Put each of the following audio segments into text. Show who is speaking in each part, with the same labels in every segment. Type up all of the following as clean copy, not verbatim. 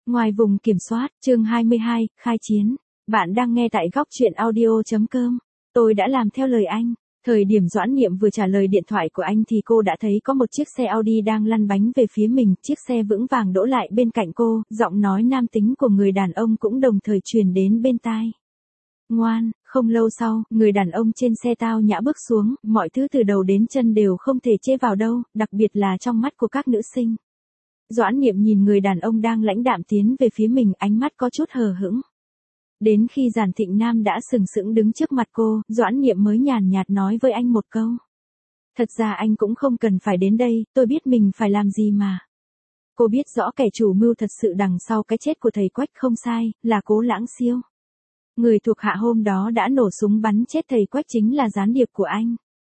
Speaker 1: Ngoài vùng kiểm soát, chương 22, khai chiến. Bạn đang nghe tại góc chuyện audio.com. Tôi đã làm theo lời anh. Thời điểm Doãn Niệm vừa trả lời điện thoại của anh thì cô đã thấy có một chiếc xe Audi đang lăn bánh về phía mình. Chiếc xe vững vàng đỗ lại bên cạnh cô, giọng nói nam tính của người đàn ông cũng đồng thời truyền đến bên tai. Ngoan. Không lâu sau, người đàn ông trên xe tao nhã bước xuống, mọi thứ từ đầu đến chân đều không thể chê vào đâu, đặc biệt là trong mắt của các nữ sinh. Doãn Niệm nhìn người đàn ông đang lãnh đạm tiến về phía mình, ánh mắt có chút hờ hững. Đến khi Giản Thịnh Nam đã sừng sững đứng trước mặt cô, Doãn Niệm mới nhàn nhạt nói với anh một câu. Thật ra anh cũng không cần phải đến đây, tôi biết mình phải làm gì mà. Cô biết rõ kẻ chủ mưu thật sự đằng sau cái chết của thầy Quách không sai, là Cố Lãng Siêu. Người thuộc hạ hôm đó đã nổ súng bắn chết thầy Quách chính là gián điệp của anh.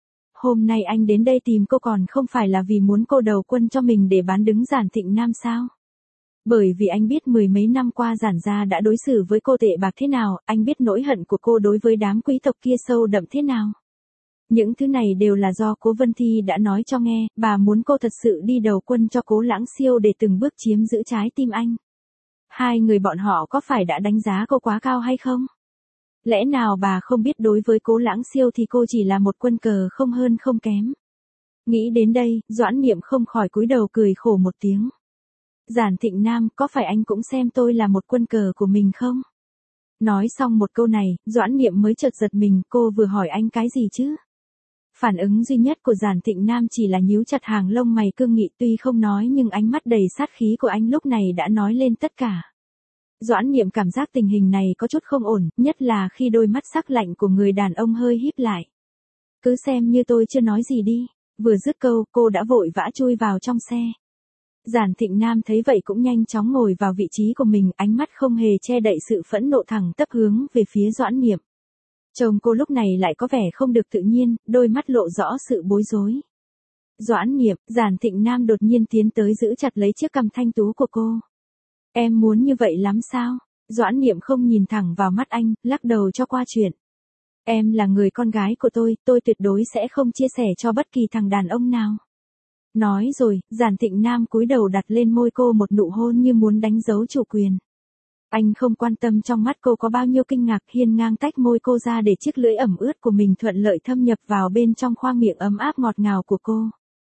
Speaker 1: Hôm nay anh đến đây tìm cô còn không phải là vì muốn cô đầu quân cho mình để bán đứng Giản Thịnh Nam sao? Bởi vì anh biết mười mấy năm qua Giản gia đã đối xử với cô tệ bạc thế nào, anh biết nỗi hận của cô đối với đám quý tộc kia sâu đậm thế nào. Những thứ này đều là do Cố Vân Thi đã nói cho nghe, bà muốn cô thật sự đi đầu quân cho Cố Lãng Siêu để từng bước chiếm giữ trái tim anh. Hai người bọn họ có phải đã đánh giá cô quá cao hay không? Lẽ nào bà không biết đối với Cố Lãng Siêu thì cô chỉ là một quân cờ không hơn không kém. Nghĩ đến đây, Doãn Niệm không khỏi cúi đầu cười khổ một tiếng. Giản Thịnh Nam, có phải anh cũng xem tôi là một quân cờ của mình không? Nói xong một câu này, Doãn Niệm mới chợt giật mình, cô vừa hỏi anh cái gì chứ? Phản ứng duy nhất của Giản Thịnh Nam chỉ là nhíu chặt hàng lông mày cương nghị, tuy không nói nhưng ánh mắt đầy sát khí của anh lúc này đã nói lên tất cả. Doãn Niệm cảm giác tình hình này có chút không ổn, nhất là khi đôi mắt sắc lạnh của người đàn ông hơi híp lại. Cứ xem như tôi chưa nói gì đi. Vừa dứt câu, cô đã vội vã chui vào trong xe. Giản Thịnh Nam thấy vậy cũng nhanh chóng ngồi vào vị trí của mình, ánh mắt không hề che đậy sự phẫn nộ thẳng tắp hướng về phía Doãn Niệm. Chồng cô lúc này lại có vẻ không được tự nhiên, đôi mắt lộ rõ sự bối rối. Doãn Niệm, Giản Thịnh Nam đột nhiên tiến tới giữ chặt lấy chiếc cằm thanh tú của cô. Em muốn như vậy lắm sao? Doãn Niệm không nhìn thẳng vào mắt anh, lắc đầu cho qua chuyện. Em là người con gái của tôi tuyệt đối sẽ không chia sẻ cho bất kỳ thằng đàn ông nào. Nói rồi, Giản Thịnh Nam cúi đầu đặt lên môi cô một nụ hôn như muốn đánh dấu chủ quyền. Anh không quan tâm trong mắt cô có bao nhiêu kinh ngạc, hiên ngang tách môi cô ra để chiếc lưỡi ẩm ướt của mình thuận lợi thâm nhập vào bên trong khoang miệng ấm áp ngọt ngào của cô.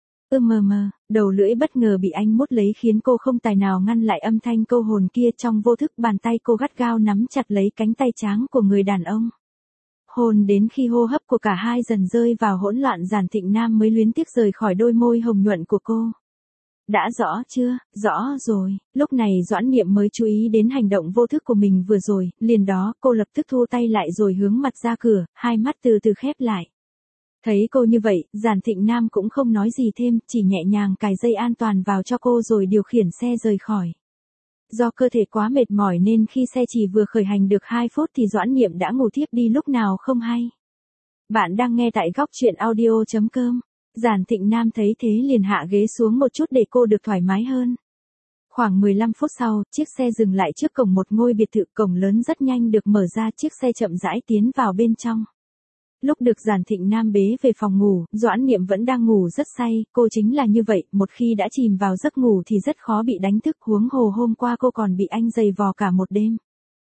Speaker 1: Đầu lưỡi bất ngờ bị anh mút lấy khiến cô không tài nào ngăn lại âm thanh câu hồn kia, trong vô thức bàn tay cô gắt gao nắm chặt lấy cánh tay tráng của người đàn ông. Hôn đến khi hô hấp của cả hai dần rơi vào hỗn loạn, Giản Thịnh Nam mới luyến tiếc rời khỏi đôi môi hồng nhuận của cô. Đã rõ chưa? Rõ rồi. Lúc này Doãn Niệm mới chú ý đến hành động vô thức của mình vừa rồi, liền đó cô lập tức thu tay lại rồi hướng mặt ra cửa, hai mắt từ từ khép lại. Thấy cô như vậy, Giản Thịnh Nam cũng không nói gì thêm, chỉ nhẹ nhàng cài dây an toàn vào cho cô rồi điều khiển xe rời khỏi. Do cơ thể quá mệt mỏi nên khi xe chỉ vừa khởi hành được 2 phút thì Doãn Niệm đã ngủ thiếp đi lúc nào không hay. Bạn đang nghe tại góc chuyện audio.com. Giản Thịnh Nam thấy thế liền hạ ghế xuống một chút để cô được thoải mái hơn. Khoảng 15 phút sau, chiếc xe dừng lại trước cổng một ngôi biệt thự, cổng lớn rất nhanh được mở ra, chiếc xe chậm rãi tiến vào bên trong. Lúc được Giản Thịnh Nam bế về phòng ngủ, Doãn Niệm vẫn đang ngủ rất say, cô chính là như vậy, một khi đã chìm vào giấc ngủ thì rất khó bị đánh thức, huống hồ hôm qua cô còn bị anh giày vò cả một đêm.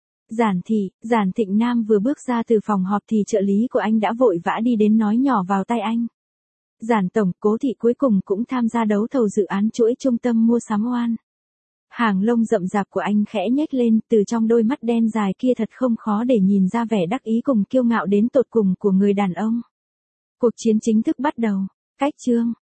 Speaker 1: Giản Thịnh Nam vừa bước ra từ phòng họp thì trợ lý của anh đã vội vã đi đến nói nhỏ vào tai anh. Giản tổng, Cố thị cuối cùng cũng tham gia đấu thầu dự án chuỗi trung tâm mua sắm Oan. Hàng lông rậm rạp của anh khẽ nhếch lên, từ trong đôi mắt đen dài kia thật không khó để nhìn ra vẻ đắc ý cùng kiêu ngạo đến tột cùng của người đàn ông. Cuộc chiến chính thức bắt đầu. Cách chương